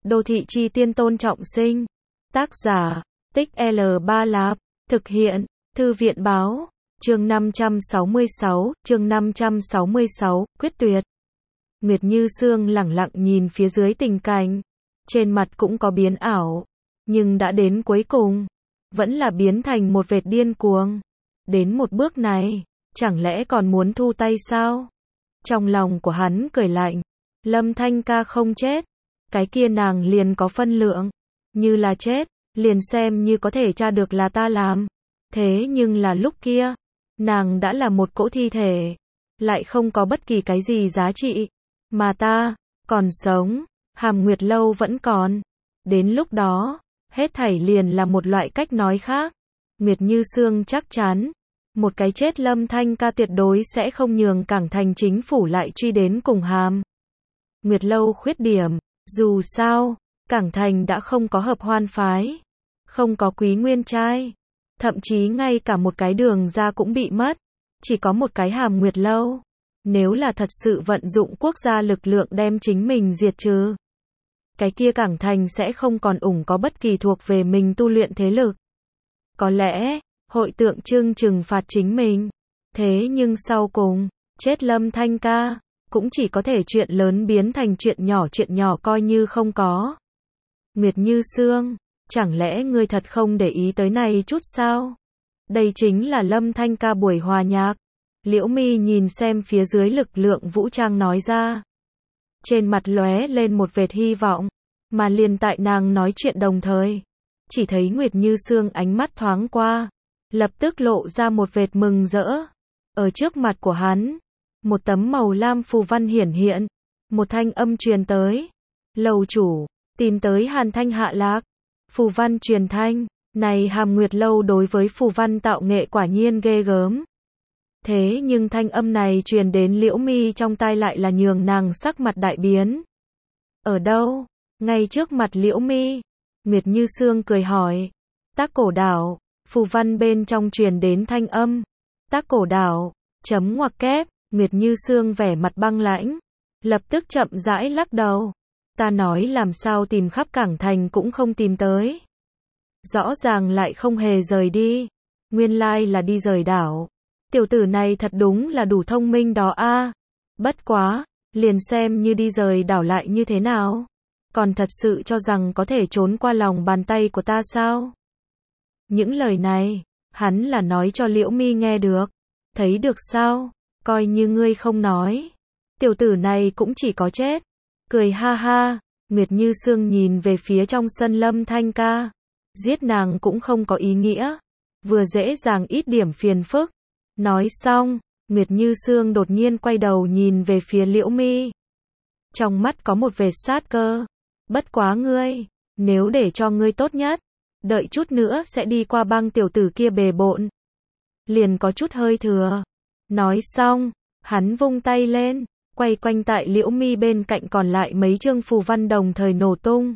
Đô thị chi tiên Tôn Trọng Sinh. Tác giả, Tích L3 Lạp. Thực hiện, Thư viện báo. Chương 566, quyết tuyệt. Nguyệt Như Sương lẳng lặng nhìn phía dưới tình cảnh. Trên mặt cũng có biến ảo. Nhưng đã đến cuối cùng. Vẫn là biến thành một vệt điên cuồng. Đến một bước này, chẳng lẽ còn muốn thu tay sao? Trong lòng của hắn cười lạnh. Lâm Thanh Ca không chết. Cái kia nàng liền có phân lượng. Như là chết, liền xem như có thể tra được là ta làm. Thế nhưng là lúc kia, nàng đã là một cỗ thi thể. Lại không có bất kỳ cái gì giá trị. Mà ta, còn sống, Hàm Nguyệt Lâu vẫn còn. Đến lúc đó, hết thảy liền là một loại cách nói khác. Nguyệt Như Sương chắc chắn, một cái chết Lâm Thanh Ca tuyệt đối sẽ không nhường Cảng Thành chính phủ lại truy đến cùng Hàm Nguyệt Lâu khuyết điểm. Dù sao, Cảng Thành đã không có hợp hoan phái, không có Quý Nguyên trai, thậm chí ngay cả một cái đường ra cũng bị mất, chỉ có một cái Hàm Nguyệt Lâu. Nếu là thật sự vận dụng quốc gia lực lượng đem chính mình diệt trừ, cái kia Cảng Thành sẽ không còn có bất kỳ thuộc về mình tu luyện thế lực. Có lẽ, hội tượng trưng trừng phạt chính mình. Thế nhưng sau cùng, chết Lâm Thanh Ca, cũng chỉ có thể chuyện lớn biến thành chuyện nhỏ coi như không có. Nguyệt Như Sương, chẳng lẽ ngươi thật không để ý tới này chút sao? Đây chính là Lâm Thanh Ca buổi hòa nhạc. Liễu Mi nhìn xem phía dưới lực lượng vũ trang nói ra. Trên mặt lóe lên một vệt hy vọng, mà liền tại nàng nói chuyện đồng thời, chỉ thấy Nguyệt Như Sương ánh mắt thoáng qua, lập tức lộ ra một vệt mừng rỡ. Ở trước mặt của hắn, một tấm màu lam phù văn hiển hiện, một thanh âm truyền tới. Lầu chủ, tìm tới Hàn Thanh hạ lạc. Phù văn truyền thanh, này Hàm Nguyệt Lâu đối với phù văn tạo nghệ quả nhiên ghê gớm. Thế nhưng thanh âm này truyền đến Liễu Mi trong tai lại là nhường nàng sắc mặt đại biến. Ở đâu? Ngay trước mặt Liễu Mi. Nguyệt Như Sương cười hỏi. Tác Cổ Đảo. Phù văn bên trong truyền đến thanh âm. Tác Cổ Đảo. Chấm ngoặc kép. Nguyệt Như Sương vẻ mặt băng lãnh, lập tức chậm rãi lắc đầu. Ta nói làm sao tìm khắp Cảng Thành cũng không tìm tới. Rõ ràng lại không hề rời đi. Nguyên lai là đi rời đảo. Tiểu tử này thật đúng là đủ thông minh đó a. Bất quá, liền xem như đi rời đảo lại như thế nào? Còn thật sự cho rằng có thể trốn qua lòng bàn tay của ta sao? Những lời này, hắn là nói cho Liễu Mi nghe được. Thấy được sao? Coi như ngươi không nói. Tiểu tử này cũng chỉ có chết. Cười ha ha, Nguyệt Như Sương nhìn về phía trong sân Lâm Thanh Ca. Giết nàng cũng không có ý nghĩa. Vừa dễ dàng ít điểm phiền phức. Nói xong, Nguyệt Như Sương đột nhiên quay đầu nhìn về phía Liễu Mi. Trong mắt có một vệt sát cơ. Bất quá ngươi, nếu để cho ngươi tốt nhất, đợi chút nữa sẽ đi qua băng tiểu tử kia bề bộn. Liền có chút hơi thừa. Nói xong, hắn vung tay lên, quay quanh tại Liễu Mi bên cạnh còn lại mấy chương phù văn đồng thời nổ tung.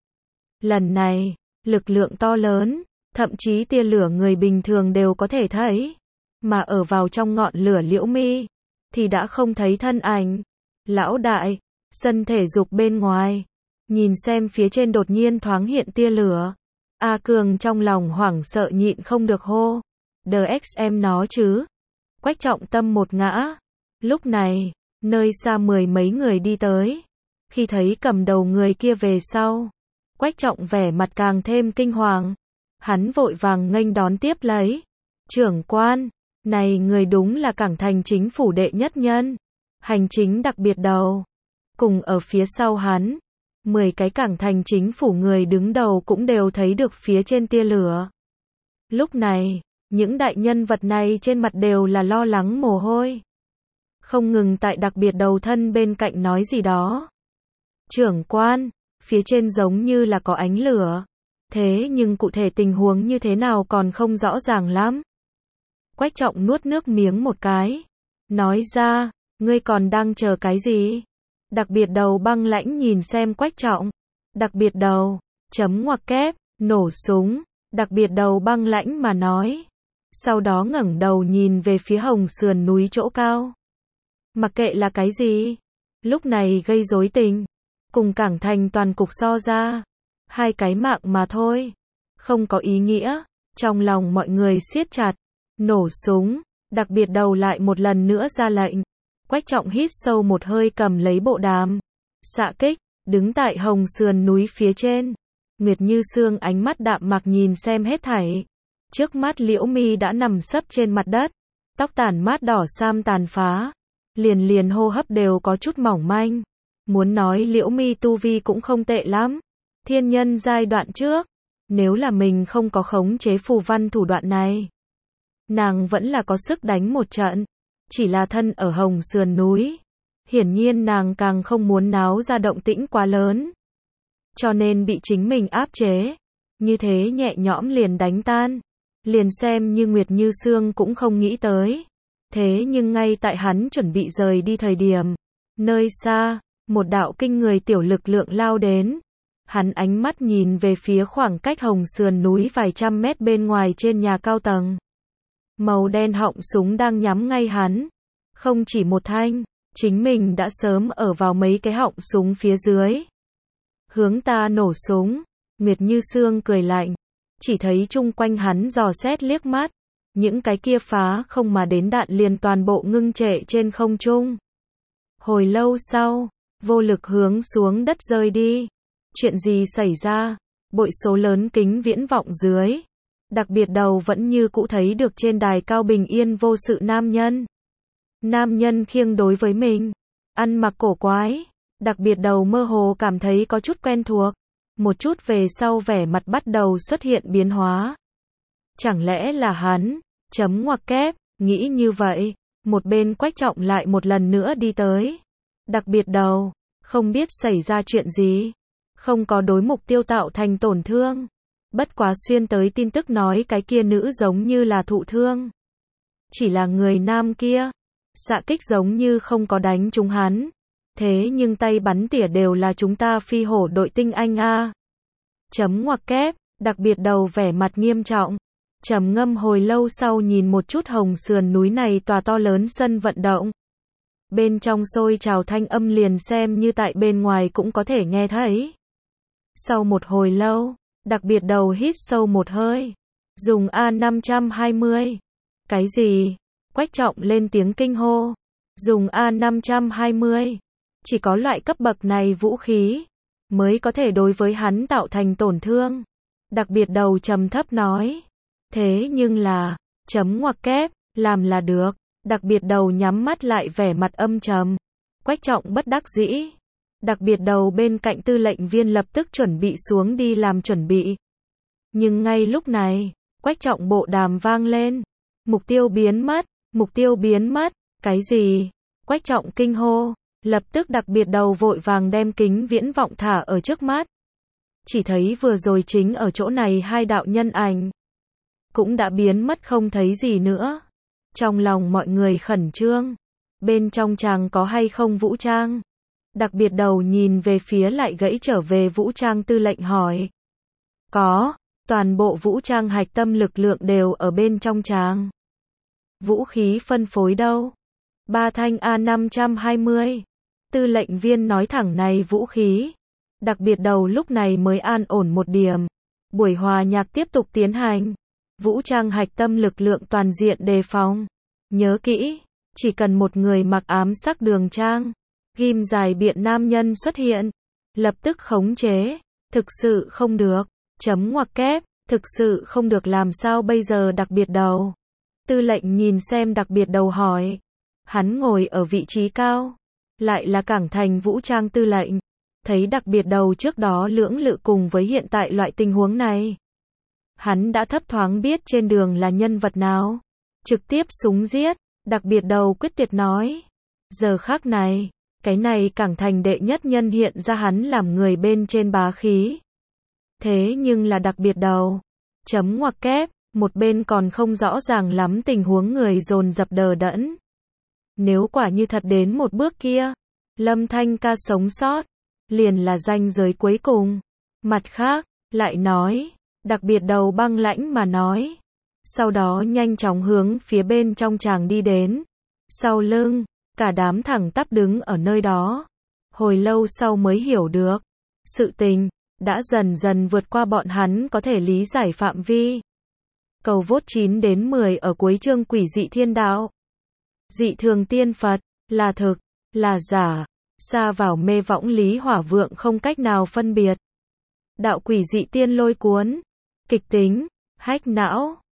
Lần này, lực lượng to lớn, thậm chí tia lửa người bình thường đều có thể thấy. Mà ở vào trong ngọn lửa Liễu Mi, thì đã không thấy thân ảnh. Lão đại, sân thể dục bên ngoài, nhìn xem phía trên đột nhiên thoáng hiện tia lửa. A Cường trong lòng hoảng sợ nhịn không được hô. DXM nó chứ. Quách Trọng Tâm một ngã. Lúc này, nơi xa mười mấy người đi tới. Khi thấy cầm đầu người kia về sau, Quách Trọng vẻ mặt càng thêm kinh hoàng. Hắn vội vàng nghênh đón tiếp lấy. Trưởng quan, này người đúng là Cảng Thành chính phủ đệ nhất nhân. Hành chính đặc biệt đầu. Cùng ở phía sau hắn, 10 cái Cảng Thành chính phủ người đứng đầu cũng đều thấy được phía trên tia lửa. Lúc này, những đại nhân vật này trên mặt đều là lo lắng mồ hôi. Không ngừng tại đặc biệt đầu thân bên cạnh nói gì đó. Trưởng quan, phía trên giống như là có ánh lửa. Thế nhưng cụ thể tình huống như thế nào còn không rõ ràng lắm. Quách Trọng nuốt nước miếng một cái. Nói ra, ngươi còn đang chờ cái gì? Đặc biệt đầu băng lãnh nhìn xem Quách Trọng. Đặc biệt đầu, chấm ngoặc kép, nổ súng. Đặc biệt đầu băng lãnh mà nói. Sau đó ngẩng đầu nhìn về phía hồng sườn núi chỗ cao. Mặc kệ là cái gì, lúc này gây rối tình, cùng Cảng Thành toàn cục so ra, hai cái mạng mà thôi, không có ý nghĩa. Trong lòng mọi người siết chặt, nổ súng, đặc biệt đầu lại một lần nữa ra lệnh. Quách Trọng hít sâu một hơi cầm lấy bộ đàm, xạ kích, đứng tại hồng sườn núi phía trên. Nguyệt Như Sương ánh mắt đạm mạc nhìn xem hết thảy. Trước mắt Liễu Mi đã nằm sấp trên mặt đất, tóc tản mát đỏ sam tàn phá, liền hô hấp đều có chút mỏng manh. Muốn nói Liễu Mi tu vi cũng không tệ lắm, thiên nhân giai đoạn trước, nếu là mình không có khống chế phù văn thủ đoạn này, nàng vẫn là có sức đánh một trận. Chỉ là thân ở hồng sườn núi, hiển nhiên nàng càng không muốn náo ra động tĩnh quá lớn, cho nên bị chính mình áp chế, như thế nhẹ nhõm liền đánh tan, liền xem như Nguyệt Như Sương cũng không nghĩ tới. Thế nhưng ngay tại hắn chuẩn bị rời đi thời điểm, nơi xa, một đạo kinh người tiểu lực lượng lao đến. Hắn ánh mắt nhìn về phía khoảng cách hồng sườn núi vài trăm mét bên ngoài trên nhà cao tầng. Màu đen họng súng đang nhắm ngay hắn. Không chỉ một thanh, chính mình đã sớm ở vào mấy cái họng súng phía dưới. Hướng ta nổ súng, Nguyệt Như Sương cười lạnh. Chỉ thấy chung quanh hắn dò xét liếc mắt. Những cái kia phá không mà đến đạn liền toàn bộ ngưng trệ trên không trung. Hồi lâu sau, vô lực hướng xuống đất rơi đi. Chuyện gì xảy ra? Bội số lớn kính viễn vọng dưới. Đặc biệt đầu vẫn như cũ thấy được trên đài cao bình yên vô sự nam nhân. Nam nhân khiêng đối với mình, ăn mặc cổ quái. Đặc biệt đầu mơ hồ cảm thấy có chút quen thuộc. Một chút về sau vẻ mặt bắt đầu xuất hiện biến hóa. Chẳng lẽ là hắn? Chấm ngoặc kép, nghĩ như vậy. Một bên Quách Trọng lại một lần nữa đi tới. Đặc biệt đầu, không biết xảy ra chuyện gì. Không có đối mục tiêu tạo thành tổn thương. Bất quá xuyên tới tin tức nói cái kia nữ giống như là thụ thương. Chỉ là người nam kia, xạ kích giống như không có đánh trúng hắn. Thế nhưng tay bắn tỉa đều là chúng ta phi hổ đội tinh anh a. Chấm ngoặc kép, đặc biệt đầu vẻ mặt nghiêm trọng. Trầm ngâm hồi lâu sau nhìn một chút hồng sườn núi này tòa to lớn sân vận động. Bên trong sôi trào thanh âm liền xem như tại bên ngoài cũng có thể nghe thấy. Sau một hồi lâu, đặc biệt đầu hít sâu một hơi. Dùng A520. Cái gì? Quách Trọng lên tiếng kinh hô. Dùng A520. Chỉ có loại cấp bậc này vũ khí mới có thể đối với hắn tạo thành tổn thương. Đặc biệt đầu trầm thấp nói. Thế nhưng là, chấm ngoặc kép, làm là được. Đặc biệt đầu nhắm mắt lại vẻ mặt âm trầm. Quách Trọng bất đắc dĩ. Đặc biệt đầu bên cạnh tư lệnh viên lập tức chuẩn bị xuống đi làm chuẩn bị. Nhưng ngay lúc này, Quách Trọng bộ đàm vang lên. Mục tiêu biến mất, mục tiêu biến mất. Cái gì? Quách Trọng kinh hô. Lập tức đặc biệt đầu vội vàng đem kính viễn vọng thả ở trước mắt. Chỉ thấy vừa rồi chính ở chỗ này hai đạo nhân ảnh cũng đã biến mất không thấy gì nữa. Trong lòng mọi người khẩn trương. Bên trong chàng có hay không vũ trang? Đặc biệt đầu nhìn về phía lại gãy trở về vũ trang tư lệnh hỏi. Có, toàn bộ vũ trang hạch tâm lực lượng đều ở bên trong chàng. Vũ khí phân phối đâu? 3 thanh A520. Tư lệnh viên nói thẳng này vũ khí. Đặc biệt đầu lúc này mới an ổn một điểm. Buổi hòa nhạc tiếp tục tiến hành. Vũ trang hạch tâm lực lượng toàn diện đề phòng. Nhớ kỹ, chỉ cần một người mặc ám sắc đường trang, ghim dài biện nam nhân xuất hiện, lập tức khống chế. Thực sự không được. Chấm ngoặc kép, thực sự không được làm sao bây giờ đặc biệt đầu. Tư lệnh nhìn xem đặc biệt đầu hỏi. Hắn ngồi ở vị trí cao. Lại là Cảng Thành vũ trang tư lệnh. Thấy đặc biệt đầu trước đó lưỡng lự cùng với hiện tại loại tình huống này. Hắn đã thấp thoáng biết trên đường là nhân vật nào. Trực tiếp súng giết. Đặc biệt đầu quyết tuyệt nói. Giờ khắc này, cái này Cảng Thành đệ nhất nhân hiện ra hắn làm người bên trên bá khí. Thế nhưng là đặc biệt đầu. Chấm ngoặc kép, một bên còn không rõ ràng lắm tình huống người dồn dập đờ đẫn. Nếu quả như thật đến một bước kia, Lâm Thanh ca sống sót, liền là ranh giới cuối cùng. Mặt khác, lại nói, đặc biệt đầu băng lãnh mà nói. Sau đó nhanh chóng hướng phía bên trong chàng đi đến. Sau lưng, cả đám thẳng tắp đứng ở nơi đó. Hồi lâu sau mới hiểu được. Sự tình đã dần dần vượt qua bọn hắn có thể lý giải phạm vi. Cầu vote 9 đến 10 ở cuối chương Quỷ dị thiên đạo. Dị thường tiên Phật, là thực, là giả, xa vào mê võng lý hỏa vượng không cách nào phân biệt. Đạo quỷ dị tiên lôi cuốn, kịch tính, hách não.